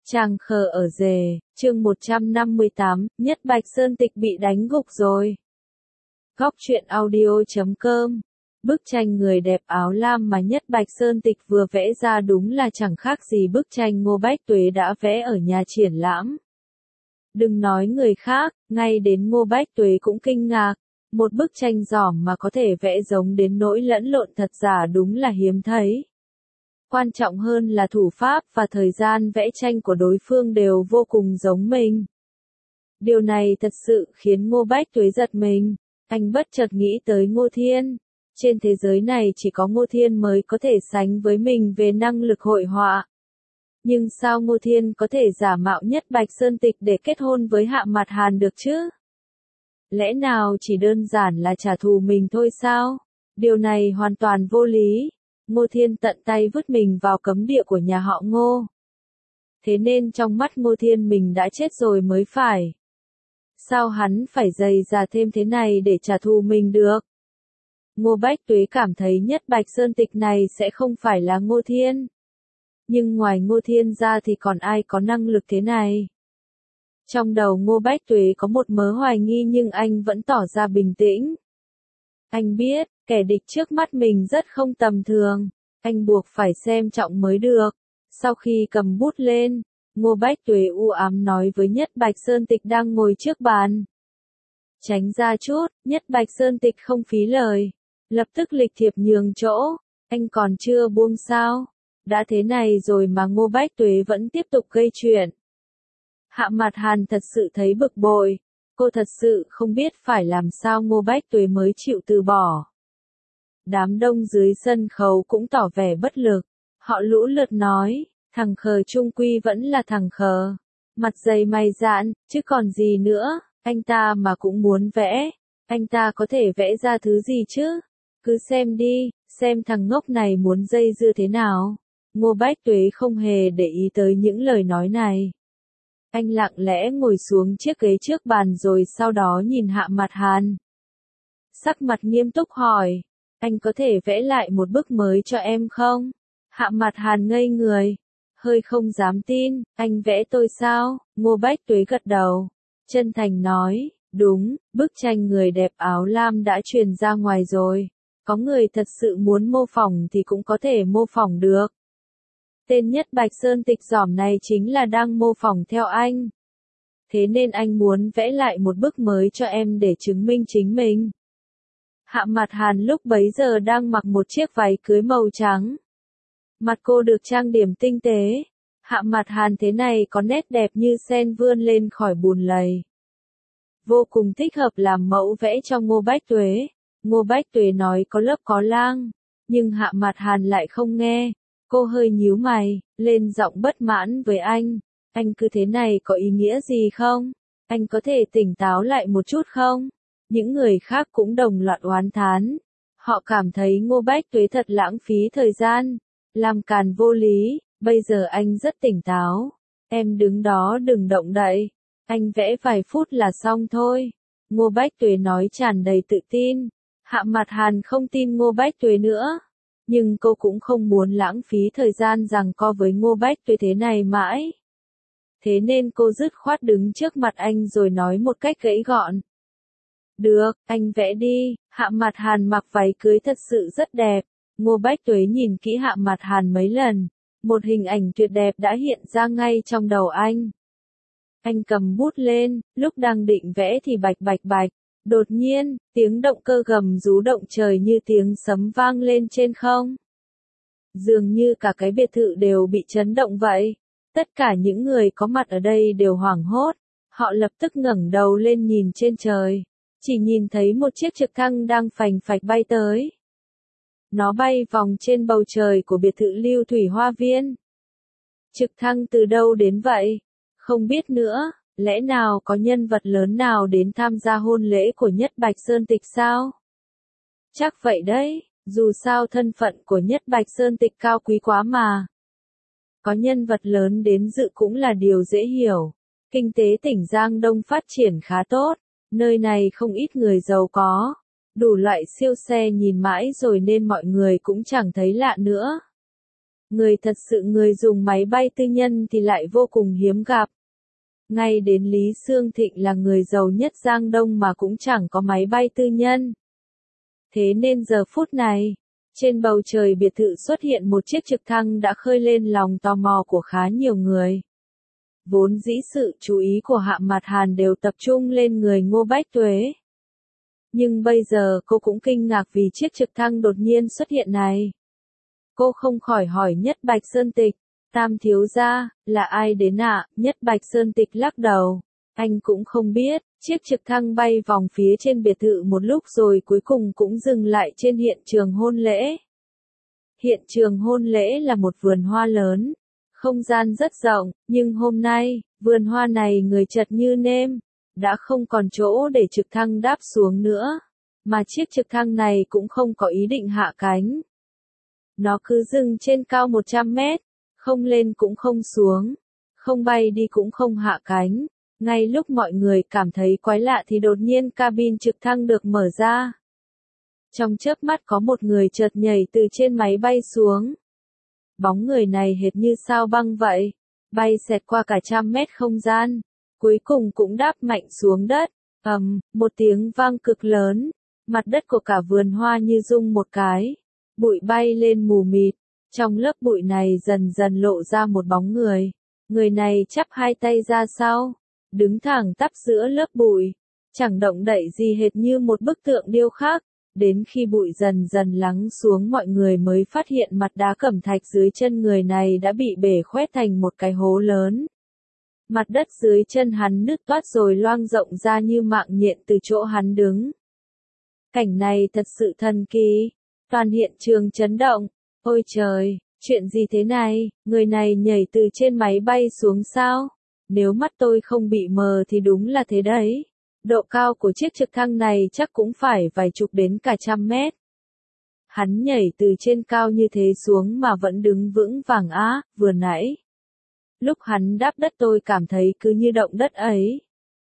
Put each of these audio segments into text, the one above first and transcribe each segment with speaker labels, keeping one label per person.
Speaker 1: Tràng khờ ở rề, chương 158, Nhất Bạch Sơn Tịch bị đánh gục rồi. Góc truyện audio.com. Bức tranh người đẹp áo lam mà Nhất Bạch Sơn Tịch vừa vẽ ra đúng là chẳng khác gì bức tranh Ngô Bách Tuế đã vẽ ở nhà triển lãm. Đừng nói người khác, ngay đến Ngô Bách Tuế cũng kinh ngạc. Một bức tranh giỏm mà có thể vẽ giống đến nỗi lẫn lộn thật giả đúng là hiếm thấy. Quan trọng hơn là thủ pháp và thời gian vẽ tranh của đối phương đều vô cùng giống mình. Điều này thật sự khiến Ngô Bách Tuế giật mình. Anh bất chợt nghĩ tới Ngô Thiên. Trên thế giới này chỉ có Ngô Thiên mới có thể sánh với mình về năng lực hội họa. Nhưng sao Ngô Thiên có thể giả mạo Nhất Bạch Sơn Tịch để kết hôn với Hạ Mạt Hàn được chứ? Lẽ nào chỉ đơn giản là trả thù mình thôi sao? Điều này hoàn toàn vô lý. Ngô Thiên tận tay vứt mình vào cấm địa của nhà họ Ngô. Thế nên trong mắt Ngô Thiên mình đã chết rồi mới phải. Sao hắn phải dày dà thêm thế này để trả thù mình được? Ngô Bách Tuế cảm thấy Nhất Bạch Sơn Tịch này sẽ không phải là Ngô Thiên. Nhưng ngoài Ngô Thiên ra thì còn ai có năng lực thế này? Trong đầu Ngô Bách Tuế có một mớ hoài nghi nhưng anh vẫn tỏ ra bình tĩnh. Anh biết, kẻ địch trước mắt mình rất không tầm thường. Anh buộc phải xem trọng mới được. Sau khi cầm bút lên, Ngô Bách Tuế u ám nói với Nhất Bạch Sơn Tịch đang ngồi trước bàn. Tránh ra chút, Nhất Bạch Sơn Tịch không phí lời. Lập tức lịch thiệp nhường chỗ. Anh còn chưa buông sao? Đã thế này rồi mà Ngô Bách Tuế vẫn tiếp tục gây chuyện. Hạ Mạt Hàn thật sự thấy bực bội. Cô thật sự không biết phải làm sao Ngô Bách Tuế mới chịu từ bỏ. Đám đông dưới sân khấu cũng tỏ vẻ bất lực. Họ lũ lượt nói, thằng khờ chung quy vẫn là thằng khờ. Mặt dày mày dạn, chứ còn gì nữa, anh ta mà cũng muốn vẽ. Anh ta có thể vẽ ra thứ gì chứ? Cứ xem đi, xem thằng ngốc này muốn dây dưa thế nào. Ngô Bách Tuế không hề để ý tới những lời nói này. Anh lặng lẽ ngồi xuống chiếc ghế trước bàn rồi sau đó nhìn Hạ Mạt Hàn. Sắc mặt nghiêm túc hỏi, anh có thể vẽ lại một bức mới cho em không? Hạ Mạt Hàn ngây người, hơi không dám tin, anh vẽ tôi sao? Ngô Bách Tuế gật đầu, chân thành nói, đúng, bức tranh người đẹp áo lam đã truyền ra ngoài rồi. Có người thật sự muốn mô phỏng thì cũng có thể mô phỏng được. Tên Nhất Bạch Sơn Tịch giỏm này chính là đang mô phỏng theo anh. Thế nên anh muốn vẽ lại một bức mới cho em để chứng minh chính mình. Hạ Mạt Hàn lúc bấy giờ đang mặc một chiếc váy cưới màu trắng. Mặt cô được trang điểm tinh tế. Hạ Mạt Hàn thế này có nét đẹp như sen vươn lên khỏi bùn lầy. Vô cùng thích hợp làm mẫu vẽ cho Ngô Bách Tuế. Ngô Bách Tuế nói có lớp có lang. Nhưng Hạ Mạt Hàn lại không nghe. Cô hơi nhíu mày, lên giọng bất mãn với anh. Anh cứ thế này có ý nghĩa gì không? Anh có thể tỉnh táo lại một chút không? Những người khác cũng đồng loạt oán thán. Họ cảm thấy Ngô Bách Tuế thật lãng phí thời gian. Làm càn vô lý, bây giờ anh rất tỉnh táo. Em đứng đó đừng động đậy. Anh vẽ vài phút là xong thôi. Ngô Bách Tuế nói tràn đầy tự tin. Hạ Mạt Hàn không tin Ngô Bách Tuế nữa. Nhưng cô cũng không muốn lãng phí thời gian giằng co với Ngô Bách Tuế thế này mãi. Thế nên cô dứt khoát đứng trước mặt anh rồi nói một cách gãy gọn. Được, anh vẽ đi. Hạ Mạt Hàn mặc váy cưới thật sự rất đẹp. Ngô Bách Tuế nhìn kỹ Hạ Mạt Hàn mấy lần. Một hình ảnh tuyệt đẹp đã hiện ra ngay trong đầu anh. Anh cầm bút lên, lúc đang định vẽ thì bạch bạch bạch. Đột nhiên, tiếng động cơ gầm rú động trời như tiếng sấm vang lên trên không. Dường như cả cái biệt thự đều bị chấn động vậy. Tất cả những người có mặt ở đây đều hoảng hốt. Họ lập tức ngẩng đầu lên nhìn trên trời. Chỉ nhìn thấy một chiếc trực thăng đang phành phạch bay tới. Nó bay vòng trên bầu trời của biệt thự Lưu Thủy Hoa Viên. Trực thăng từ đâu đến vậy? Không biết nữa. Lẽ nào có nhân vật lớn nào đến tham gia hôn lễ của Nhất Bạch Sơn Tịch sao? Chắc vậy đấy, dù sao thân phận của Nhất Bạch Sơn Tịch cao quý quá mà. Có nhân vật lớn đến dự cũng là điều dễ hiểu. Kinh tế tỉnh Giang Đông phát triển khá tốt, nơi này không ít người giàu có. Đủ loại siêu xe nhìn mãi rồi nên mọi người cũng chẳng thấy lạ nữa. Người dùng máy bay tư nhân thì lại vô cùng hiếm gặp. Ngay đến Lý Xương Thịnh là người giàu nhất Giang Đông mà cũng chẳng có máy bay tư nhân. Thế nên giờ phút này, trên bầu trời biệt thự xuất hiện một chiếc trực thăng đã khơi lên lòng tò mò của khá nhiều người. Vốn dĩ sự chú ý của Hạ Mạt Hàn đều tập trung lên người Ngô Bách Tuế. Nhưng bây giờ cô cũng kinh ngạc vì chiếc trực thăng đột nhiên xuất hiện này. Cô không khỏi hỏi Nhất Bạch Sơn Tịch, Tam thiếu gia, là ai đến ạ? Nhất Bạch Sơn Tịch lắc đầu. Anh cũng không biết, chiếc trực thăng bay vòng phía trên biệt thự một lúc rồi cuối cùng cũng dừng lại trên hiện trường hôn lễ. Hiện trường hôn lễ là một vườn hoa lớn, không gian rất rộng, nhưng hôm nay, vườn hoa này người chật như nêm, đã không còn chỗ để trực thăng đáp xuống nữa, mà chiếc trực thăng này cũng không có ý định hạ cánh. Nó cứ dừng trên cao 100 mét, không lên cũng không xuống, không bay đi cũng không hạ cánh. Ngay lúc mọi người cảm thấy quái lạ thì đột nhiên cabin trực thăng được mở ra. Trong chớp mắt có một người chợt nhảy từ trên máy bay xuống. Bóng người này hệt như sao băng vậy, bay xẹt qua cả 100 mét không gian, cuối cùng cũng đáp mạnh xuống đất. Một tiếng vang cực lớn, mặt đất của cả vườn hoa như rung một cái, bụi bay lên mù mịt, trong lớp bụi này dần dần lộ ra một bóng người. Người này chắp hai tay ra sau, đứng thẳng tắp giữa lớp bụi, chẳng động đậy gì hệt như một bức tượng điêu khắc. Đến khi bụi dần dần lắng xuống mọi người mới phát hiện mặt đá cẩm thạch dưới chân người này đã bị bể khoét thành một cái hố lớn. Mặt đất dưới chân hắn nứt toát rồi loang rộng ra như mạng nhện từ chỗ hắn đứng. Cảnh này thật sự thần kỳ, toàn hiện trường chấn động. Ôi trời, chuyện gì thế này, người này nhảy từ trên máy bay xuống sao? Nếu mắt tôi không bị mờ thì đúng là thế đấy. Độ cao của chiếc trực thăng này chắc cũng phải vài chục đến cả 100 mét. Hắn nhảy từ trên cao như thế xuống mà vẫn đứng vững vàng á, vừa nãy. Lúc hắn đáp đất tôi cảm thấy cứ như động đất ấy.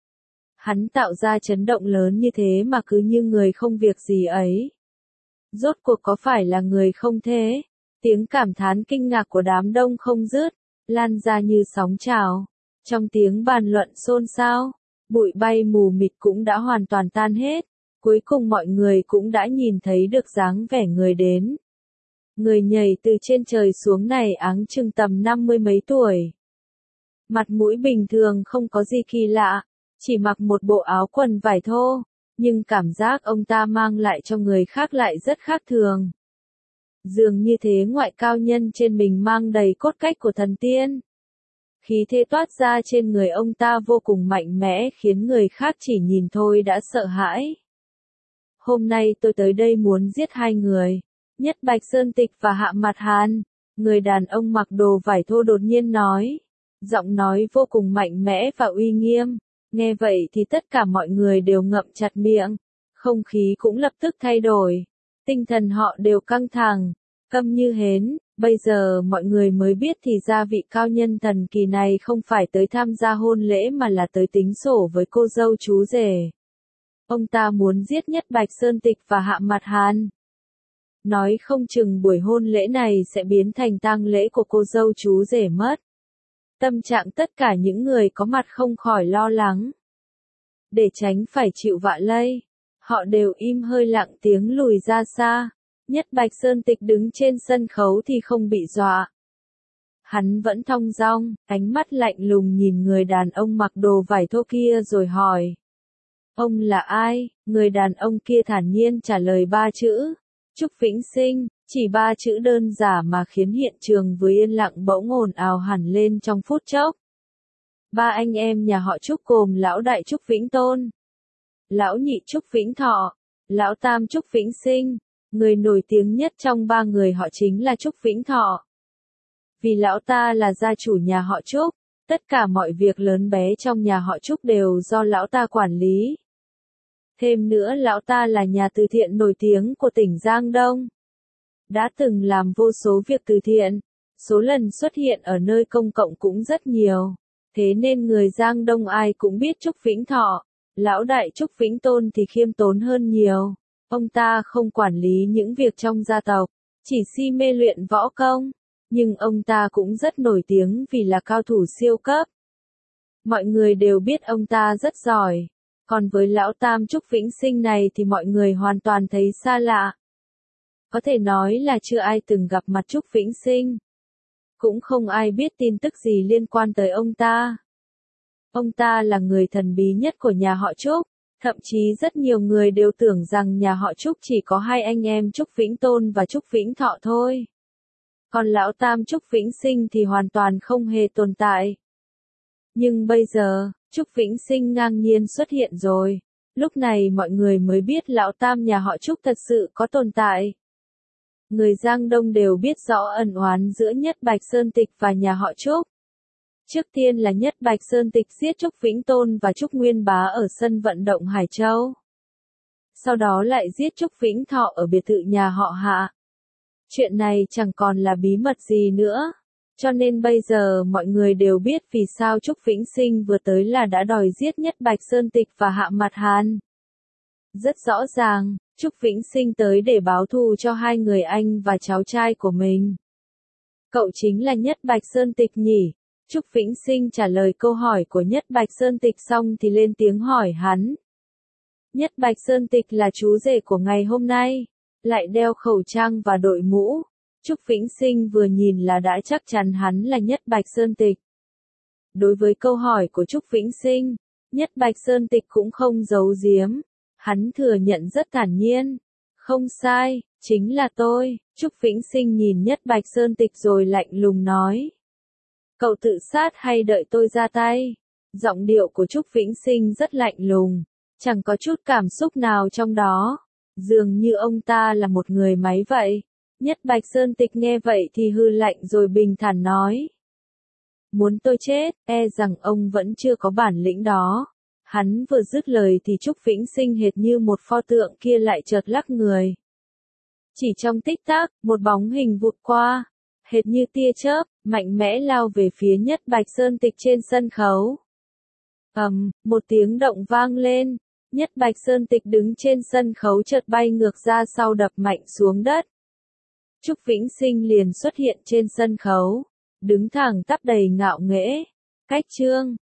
Speaker 1: Hắn tạo ra chấn động lớn như thế mà cứ như người không việc gì ấy. Rốt cuộc có phải là người không thế? Tiếng cảm thán kinh ngạc của đám đông không dứt, lan ra như sóng trào. Trong tiếng bàn luận xôn xao, bụi bay mù mịt cũng đã hoàn toàn tan hết. Cuối cùng mọi người cũng đã nhìn thấy được dáng vẻ người đến. Người nhảy từ trên trời xuống này áng chừng tầm 50 mấy tuổi. Mặt mũi bình thường không có gì kỳ lạ, chỉ mặc một bộ áo quần vải thô, nhưng cảm giác ông ta mang lại cho người khác lại rất khác thường. Dường như thế ngoại cao nhân trên mình mang đầy cốt cách của thần tiên. Khí thế toát ra trên người ông ta vô cùng mạnh mẽ khiến người khác chỉ nhìn thôi đã sợ hãi. Hôm nay tôi tới đây muốn giết hai người, Nhất Bạch Sơn Tịch và Hạ Mạt Hàn. Người đàn ông mặc đồ vải thô đột nhiên nói. Giọng nói vô cùng mạnh mẽ và uy nghiêm. Nghe vậy thì tất cả mọi người đều ngậm chặt miệng. Không khí cũng lập tức thay đổi. Tinh thần họ đều căng thẳng, câm như hến. Bây giờ mọi người mới biết thì ra vị cao nhân thần kỳ này không phải tới tham gia hôn lễ mà là tới tính sổ với cô dâu chú rể. Ông ta muốn giết Nhất Bạch Sơn Tịch và Hạ Mạt Hàn. Nói không chừng buổi hôn lễ này sẽ biến thành tang lễ của cô dâu chú rể mất. Tâm trạng tất cả những người có mặt không khỏi lo lắng. Để tránh phải chịu vạ lây, họ đều im hơi lặng tiếng lùi ra xa. Nhất Bạch Sơn Tịch đứng trên sân khấu thì không bị dọa. Hắn vẫn thong dong, ánh mắt lạnh lùng nhìn người đàn ông mặc đồ vải thô kia rồi hỏi. Ông là ai? Người đàn ông kia thản nhiên trả lời 3 chữ. Trúc Vĩnh Sinh, chỉ 3 chữ đơn giản mà khiến hiện trường vừa yên lặng bỗng ồn ào hẳn lên trong phút chốc. 3 anh em nhà họ Trúc gồm lão đại Trúc Vĩnh Tôn, lão nhị Trúc Vĩnh Thọ, lão tam Trúc Vĩnh Sinh. Người nổi tiếng nhất trong 3 người họ chính là Trúc Vĩnh Thọ. Vì lão ta là gia chủ nhà họ Trúc, tất cả mọi việc lớn bé trong nhà họ Trúc đều do lão ta quản lý. Thêm nữa lão ta là nhà từ thiện nổi tiếng của tỉnh Giang Đông. Đã từng làm vô số việc từ thiện, số lần xuất hiện ở nơi công cộng cũng rất nhiều. Thế nên người Giang Đông ai cũng biết Trúc Vĩnh Thọ. Lão đại Trúc Vĩnh Tôn thì khiêm tốn hơn nhiều. Ông ta không quản lý những việc trong gia tộc, chỉ si mê luyện võ công. Nhưng ông ta cũng rất nổi tiếng vì là cao thủ siêu cấp. Mọi người đều biết ông ta rất giỏi. Còn với lão Tam Trúc Vĩnh Sinh này thì mọi người hoàn toàn thấy xa lạ. Có thể nói là chưa ai từng gặp mặt Trúc Vĩnh Sinh. Cũng không ai biết tin tức gì liên quan tới ông ta. Ông ta là người thần bí nhất của nhà họ Trúc. Thậm chí rất nhiều người đều tưởng rằng nhà họ Trúc chỉ có hai anh em Trúc Vĩnh Tôn và Trúc Vĩnh Thọ thôi. Còn lão Tam Trúc Vĩnh Sinh thì hoàn toàn không hề tồn tại. Nhưng bây giờ, Trúc Vĩnh Sinh ngang nhiên xuất hiện rồi. Lúc này mọi người mới biết lão Tam nhà họ Trúc thật sự có tồn tại. Người Giang Đông đều biết rõ ẩn oán giữa Nhất Bạch Sơn Tịch và nhà họ Trúc. Trước tiên là Nhất Bạch Sơn Tịch giết Trúc Vĩnh Tôn và Trúc Nguyên Bá ở sân vận động Hải Châu. Sau đó lại giết Trúc Vĩnh Thọ ở biệt thự nhà họ Hạ. Chuyện này chẳng còn là bí mật gì nữa. Cho nên bây giờ mọi người đều biết vì sao Trúc Vĩnh Sinh vừa tới là đã đòi giết Nhất Bạch Sơn Tịch và Hạ Mặt Hàn. Rất rõ ràng, Trúc Vĩnh Sinh tới để báo thù cho hai người anh và cháu trai của mình. Cậu chính là Nhất Bạch Sơn Tịch nhỉ? Trúc Vĩnh Sinh trả lời câu hỏi của Nhất Bạch Sơn Tịch xong thì lên tiếng hỏi hắn. Nhất Bạch Sơn Tịch là chú rể của ngày hôm nay, lại đeo khẩu trang và đội mũ. Trúc Vĩnh Sinh vừa nhìn là đã chắc chắn hắn là Nhất Bạch Sơn Tịch. Đối với câu hỏi của Trúc Vĩnh Sinh, Nhất Bạch Sơn Tịch cũng không giấu giếm. Hắn thừa nhận rất thản nhiên. Không sai, chính là tôi. Trúc Vĩnh Sinh nhìn Nhất Bạch Sơn Tịch rồi lạnh lùng nói. Cậu tự sát hay đợi tôi ra tay? Giọng điệu của Trúc Vĩnh Sinh rất lạnh lùng, chẳng có chút cảm xúc nào trong đó. Dường như ông ta là một người máy vậy. Nhất Bạch Sơn Tịch nghe vậy thì hư lạnh rồi bình thản nói. Muốn tôi chết, e rằng ông vẫn chưa có bản lĩnh đó. Hắn vừa dứt lời thì Trúc Vĩnh Sinh hệt như một pho tượng kia lại chợt lắc người. Chỉ trong tích tắc, một bóng hình vụt qua, hệt như tia chớp, mạnh mẽ lao về phía Nhất Bạch Sơn Tịch trên sân khấu. Một tiếng động vang lên, Nhất Bạch Sơn Tịch đứng trên sân khấu chợt bay ngược ra sau đập mạnh xuống đất. Trúc Vĩnh Sinh liền xuất hiện trên sân khấu, đứng thẳng tắp đầy ngạo nghễ. Cách chương